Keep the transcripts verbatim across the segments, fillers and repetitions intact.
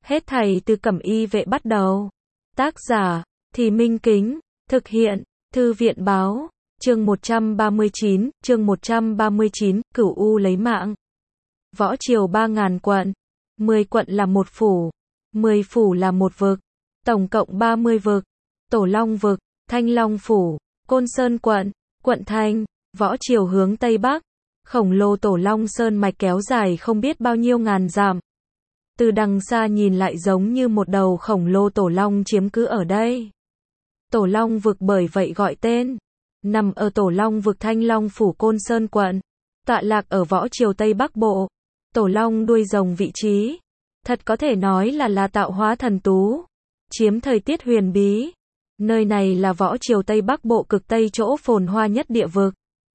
Hết thảy từ Cẩm Y vệ bắt đầu. Tác giả, Thì Minh Kính, thực hiện, Thư viện báo, chương một trăm ba mươi chín, chương một trăm ba mươi chín, Cửu U lấy mạng. Võ triều ba ngàn quận, mười quận là một phủ, mười phủ là một vực, tổng cộng ba mươi vực. Tổ Long vực, Thanh Long phủ, Côn Sơn quận, quận Thanh, võ triều hướng Tây Bắc. Khổng lồ Tổ Long Sơn mạch kéo dài không biết bao nhiêu ngàn dặm. Từ đằng xa nhìn lại giống như một đầu khổng lồ Tổ Long chiếm cứ ở đây. Tổ Long vực bởi vậy gọi tên. Nằm ở Tổ Long vực Thanh Long phủ Côn Sơn quận. Tọa lạc ở võ triều Tây Bắc Bộ. Tổ Long đuôi rồng vị trí. Thật có thể nói là là tạo hóa thần tú. Chiếm thời tiết huyền bí. Nơi này là võ triều Tây Bắc Bộ cực Tây chỗ phồn hoa nhất địa vực.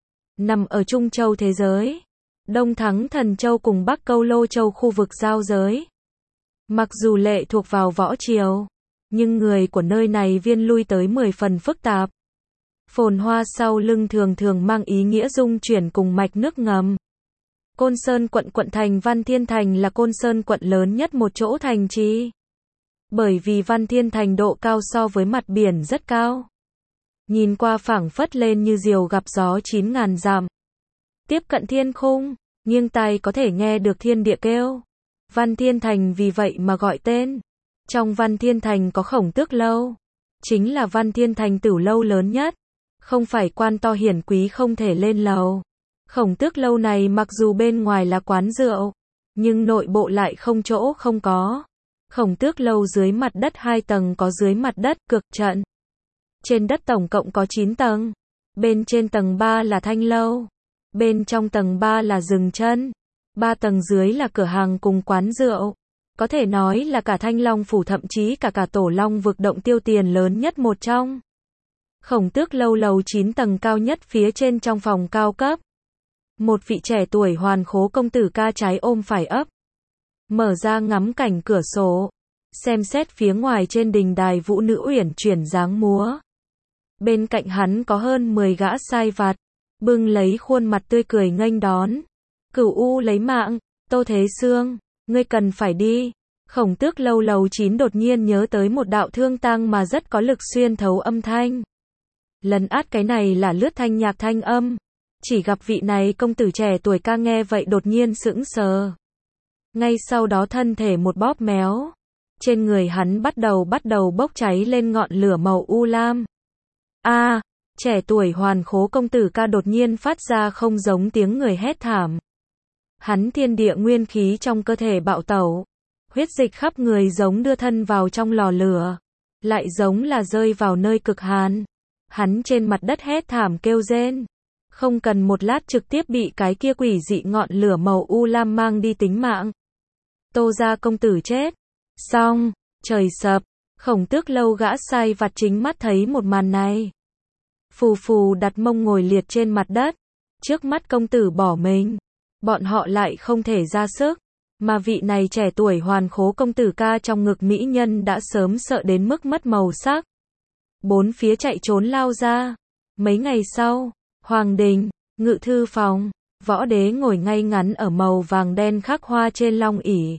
Nằm ở Trung Châu thế giới. Đông Thắng Thần Châu cùng Bắc Câu Lô Châu khu vực giao giới. Mặc dù lệ thuộc vào võ triều, nhưng người của nơi này viên lui tới mười phần phức tạp. Phồn hoa sau lưng thường thường mang ý nghĩa dung chuyển cùng mạch nước ngầm. Côn Sơn quận quận thành Văn Thiên Thành là Côn Sơn quận lớn nhất một chỗ thành trì. Bởi vì Văn Thiên Thành độ cao so với mặt biển rất cao. Nhìn qua phảng phất lên như diều gặp gió chín ngàn dặm. Tiếp cận thiên khung, nghiêng tai có thể nghe được thiên địa kêu. Văn Thiên Thành vì vậy mà gọi tên. Trong Văn Thiên Thành có Khổng Tước lâu. Chính là Văn Thiên Thành tử lâu lớn nhất. Không phải quan to hiển quý không thể lên lầu. Khổng Tước lâu này mặc dù bên ngoài là quán rượu, nhưng nội bộ lại không chỗ không có. Khổng Tước lâu dưới mặt đất hai tầng có dưới mặt đất cực trận. Trên đất tổng cộng có chín tầng. Bên trên tầng ba là thanh lâu. Bên trong tầng ba là dừng chân. Ba tầng dưới là cửa hàng cùng quán rượu. Có thể nói là cả Thanh Long phủ thậm chí cả cả Tổ Long vực động tiêu tiền lớn nhất một trong. Khổng Tước lâu lầu chín tầng cao nhất phía trên trong phòng cao cấp. Một vị trẻ tuổi hoàn khố công tử ca trái ôm phải ấp. Mở ra ngắm cảnh cửa sổ. Xem xét phía ngoài trên đình đài vũ nữ uyển chuyển dáng múa. Bên cạnh hắn có hơn mười gã sai vặt. Bưng lấy khuôn mặt tươi cười nghênh đón. Cửu U lấy mạng, Tô Thế Sương, ngươi cần phải đi. Khổng Tước lâu lầu chín đột nhiên nhớ tới một đạo thương tang mà rất có lực xuyên thấu âm thanh. Lần át cái này là lướt thanh nhạc thanh âm. Chỉ gặp vị này công tử trẻ tuổi ca nghe vậy đột nhiên sững sờ. Ngay sau đó thân thể một bóp méo. Trên người hắn bắt đầu bắt đầu bốc cháy lên ngọn lửa màu u lam. A, à, trẻ tuổi hoàn khố công tử ca đột nhiên phát ra không giống tiếng người hét thảm. Hắn thiên địa nguyên khí trong cơ thể bạo tẩu. Huyết dịch khắp người giống đưa thân vào trong lò lửa. Lại giống là rơi vào nơi cực hàn. Hắn trên mặt đất hét thảm kêu rên. Không cần một lát trực tiếp bị cái kia quỷ dị ngọn lửa màu u lam mang đi tính mạng. Tô gia công tử chết. Xong, trời sập. Khổng Tước lâu gã sai vặt chính mắt thấy một màn này. Phù phù đặt mông ngồi liệt trên mặt đất. Trước mắt công tử bỏ mình. Bọn họ lại không thể ra sức. Mà vị này trẻ tuổi hoàn khố công tử ca trong ngực mỹ nhân đã sớm sợ đến mức mất màu sắc. Bốn phía chạy trốn lao ra. Mấy ngày sau, Hoàng đình, ngự thư phòng, võ đế ngồi ngay ngắn ở màu vàng đen khắc hoa trên long ỷ.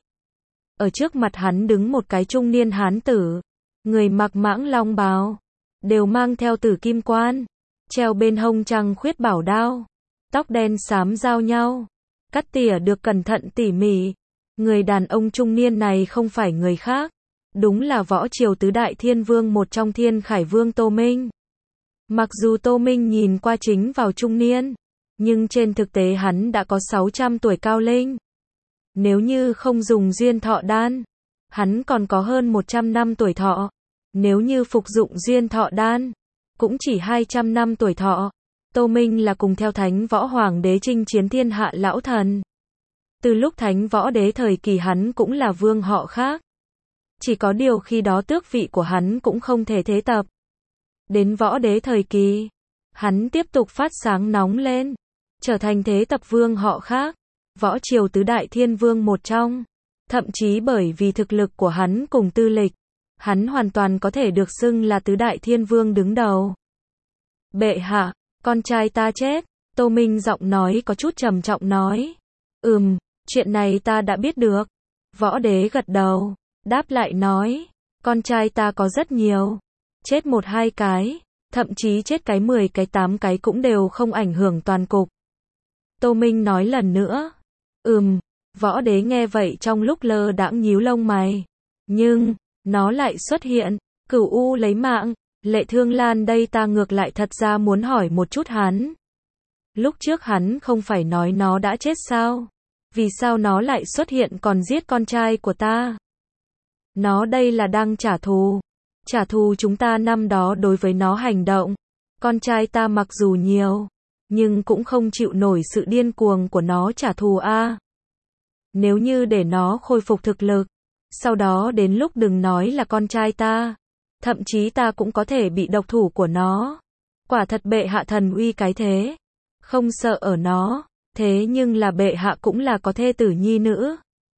Ở trước mặt hắn đứng một cái trung niên hán tử. Người mặc mãng long bào. Đều mang theo tử kim quan. Treo bên hông trăng khuyết bảo đao. Tóc đen xám giao nhau. Cắt tỉa được cẩn thận tỉ mỉ. Người đàn ông trung niên này không phải người khác. Đúng là võ triều tứ đại thiên vương một trong Thiên Khải Vương Tô Minh. Mặc dù Tô Minh nhìn qua chính vào trung niên. Nhưng trên thực tế hắn đã có sáu trăm tuổi cao linh. Nếu như không dùng duyên thọ đan. Hắn còn có hơn một trăm năm tuổi thọ. Nếu như phục dụng duyên thọ đan. Cũng chỉ hai trăm năm tuổi thọ. Tô Minh là cùng theo Thánh Võ Hoàng đế chinh chiến thiên hạ lão thần. Từ lúc Thánh Võ đế thời kỳ hắn cũng là vương họ khác. Chỉ có điều khi đó tước vị của hắn cũng không thể thế tập. Đến Võ đế thời kỳ, hắn tiếp tục phát sáng nóng lên. Trở thành thế tập vương họ khác. Võ triều tứ đại thiên vương một trong. Thậm chí bởi vì thực lực của hắn cùng tư lịch. Hắn hoàn toàn có thể được xưng là tứ đại thiên vương đứng đầu. Bệ hạ, con trai ta chết. Tô Minh giọng nói có chút trầm trọng nói. Ừm, chuyện này ta đã biết được. Võ đế gật đầu. đáp lại nói, con trai ta có rất nhiều. Chết một hai cái, thậm chí chết cái mười cái tám cái cũng đều không ảnh hưởng toàn cục. Tô Minh nói lần nữa. Ừm, Võ Đế nghe vậy trong lúc lơ đãng nhíu lông mày. Nhưng, nó lại xuất hiện, Cửu U lấy mạng, Lệ Thương Lan đây ta ngược lại thật ra muốn hỏi một chút hắn. Lúc trước hắn không phải nói nó đã chết sao? Vì sao nó lại xuất hiện còn giết con trai của ta? Nó đây là đang trả thù. Trả thù chúng ta năm đó đối với nó hành động. Con trai ta mặc dù nhiều, nhưng cũng không chịu nổi sự điên cuồng của nó trả thù a. Nếu như để nó khôi phục thực lực, sau đó đến lúc đừng nói là con trai ta, thậm chí ta cũng có thể bị độc thủ của nó. Quả thật bệ hạ thần uy cái thế, không sợ ở nó, thế nhưng là bệ hạ cũng là có thê tử nhi nữ.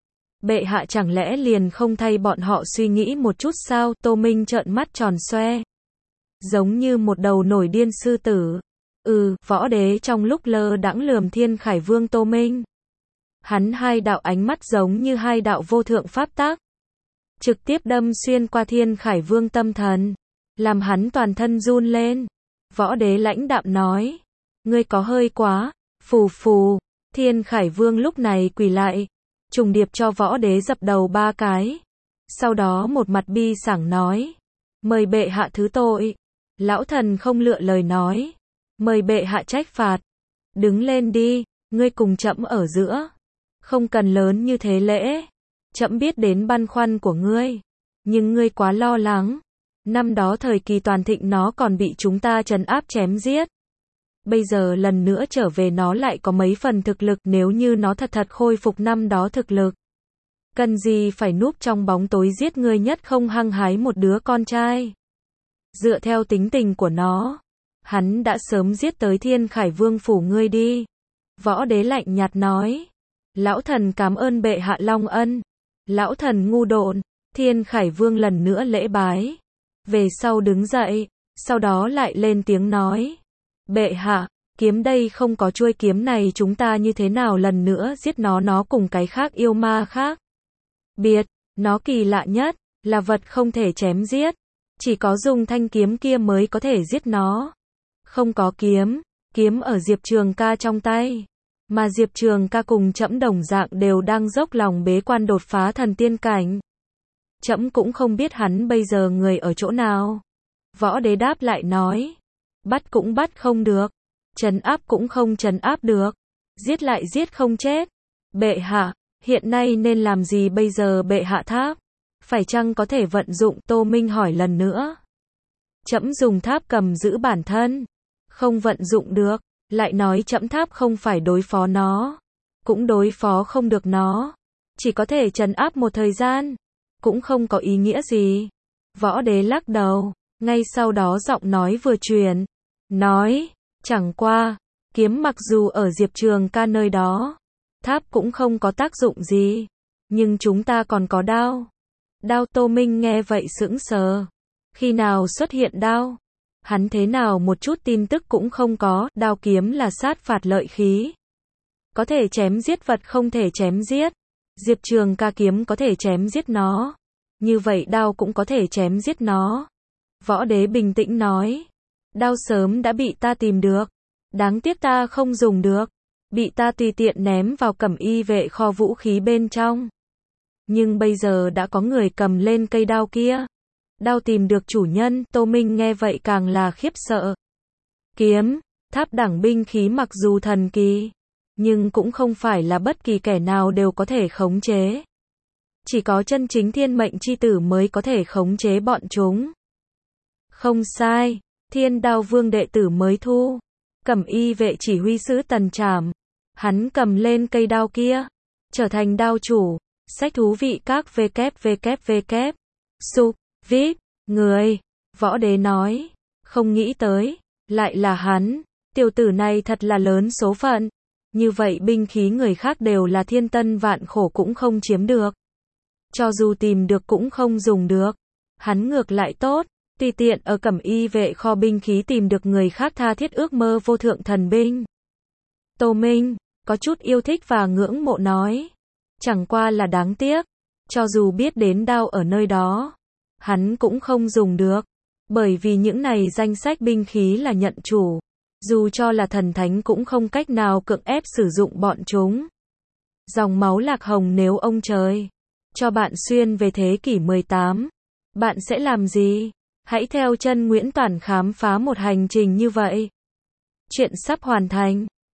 Bệ hạ chẳng lẽ liền không thay bọn họ suy nghĩ một chút sao? Tô Minh trợn mắt tròn xoe, giống như một đầu nổi điên sư tử. Ừ, Võ Đế trong lúc lơ đãng lườm Thiên Khải Vương Tô Minh. Hắn hai đạo ánh mắt giống như hai đạo vô thượng pháp tác, trực tiếp đâm xuyên qua Thiên Khải Vương tâm thần, làm hắn toàn thân run lên. Võ Đế lãnh đạm nói, ngươi có hơi quá. Phù phù, Thiên Khải Vương lúc này quỳ lại, trùng điệp cho Võ Đế dập đầu ba cái. Sau đó một mặt bi sảng nói, mời bệ hạ thứ tội. Lão thần không lựa lời nói, mời bệ hạ trách phạt. Đứng lên đi, ngươi cùng trẫm ở giữa, không cần lớn như thế lễ. Trẫm biết đến băn khoăn của ngươi, nhưng ngươi quá lo lắng. Năm đó thời kỳ toàn thịnh nó còn bị chúng ta trấn áp chém giết. Bây giờ lần nữa trở về nó lại có mấy phần thực lực, nếu như nó thật thật khôi phục năm đó thực lực. Cần gì phải núp trong bóng tối giết ngươi nhất không hăng hái một đứa con trai. Dựa theo tính tình của nó, hắn đã sớm giết tới Thiên Khải Vương phủ ngươi đi. Võ Đế lạnh nhạt nói, lão thần cảm ơn bệ hạ long ân. Lão thần ngu độn. Thiên Khải Vương lần nữa lễ bái, về sau đứng dậy, sau đó lại lên tiếng nói, bệ hạ, kiếm đây không có chuôi kiếm này chúng ta như thế nào lần nữa giết nó nó cùng cái khác yêu ma khác. Biệt, nó kỳ lạ nhất, là vật không thể chém giết. Chỉ có dùng thanh kiếm kia mới có thể giết nó. Không có kiếm, kiếm ở Diệp Trường Ca trong tay. Mà Diệp Trường Ca cùng trẫm đồng dạng đều đang dốc lòng bế quan đột phá thần tiên cảnh. Trẫm cũng không biết hắn bây giờ người ở chỗ nào. Võ Đế đáp lại nói, bắt cũng bắt không được, trấn áp cũng không trấn áp được, giết lại giết không chết. Bệ hạ, hiện nay nên làm gì bây giờ bệ hạ tháp? Phải chăng có thể vận dụng? Tô Minh hỏi lần nữa. Trẫm dùng tháp cầm giữ bản thân, không vận dụng được. Lại nói trẫm tháp không phải đối phó nó, cũng đối phó không được nó, chỉ có thể trấn áp một thời gian, cũng không có ý nghĩa gì. Võ Đế lắc đầu, ngay sau đó giọng nói vừa truyền, nói, chẳng qua, kiếm mặc dù ở Diệp Trường Ca nơi đó, tháp cũng không có tác dụng gì, nhưng chúng ta còn có đao. Đao? Tô Minh nghe vậy sững sờ. Khi nào xuất hiện đao? Hắn thế nào một chút tin tức cũng không có. Đao kiếm là sát phạt lợi khí, có thể chém giết vật không thể chém giết. Diệp Trường Ca kiếm có thể chém giết nó, như vậy đao cũng có thể chém giết nó. Võ Đế bình tĩnh nói, đao sớm đã bị ta tìm được, đáng tiếc ta không dùng được, bị ta tùy tiện ném vào Cẩm Y vệ kho vũ khí bên trong. Nhưng bây giờ đã có người cầm lên cây đao kia. Đao tìm được chủ nhân. Tô Minh nghe vậy càng là khiếp sợ. Kiếm, tháp đẳng binh khí mặc dù thần kỳ, nhưng cũng không phải là bất kỳ kẻ nào đều có thể khống chế. Chỉ có chân chính thiên mệnh chi tử mới có thể khống chế bọn chúng. Không sai, Thiên Đao Vương đệ tử mới thu. Cẩm Y vệ chỉ huy sứ Tần Trảm, hắn cầm lên cây đao kia, trở thành đao chủ. Sách thú vị các www. Sub, vip, người. Võ Đế nói, không nghĩ tới, lại là hắn. Tiểu tử này thật là lớn số phận. Như vậy binh khí người khác đều là thiên tân vạn khổ cũng không chiếm được. Cho dù tìm được cũng không dùng được. Hắn ngược lại tốt, tùy tiện ở Cẩm Y vệ kho binh khí tìm được người khác tha thiết ước mơ vô thượng thần binh. Tô Minh có chút yêu thích và ngưỡng mộ nói, chẳng qua là đáng tiếc, cho dù biết đến đao ở nơi đó, hắn cũng không dùng được. Bởi vì những này danh sách binh khí là nhận chủ. Dù cho là thần thánh cũng không cách nào cưỡng ép sử dụng bọn chúng. Dòng máu Lạc Hồng nếu ông trời cho bạn xuyên về thế kỷ mười tám, bạn sẽ làm gì? Hãy theo chân Nguyễn Toản khám phá một hành trình như vậy. Chuyện sắp hoàn thành.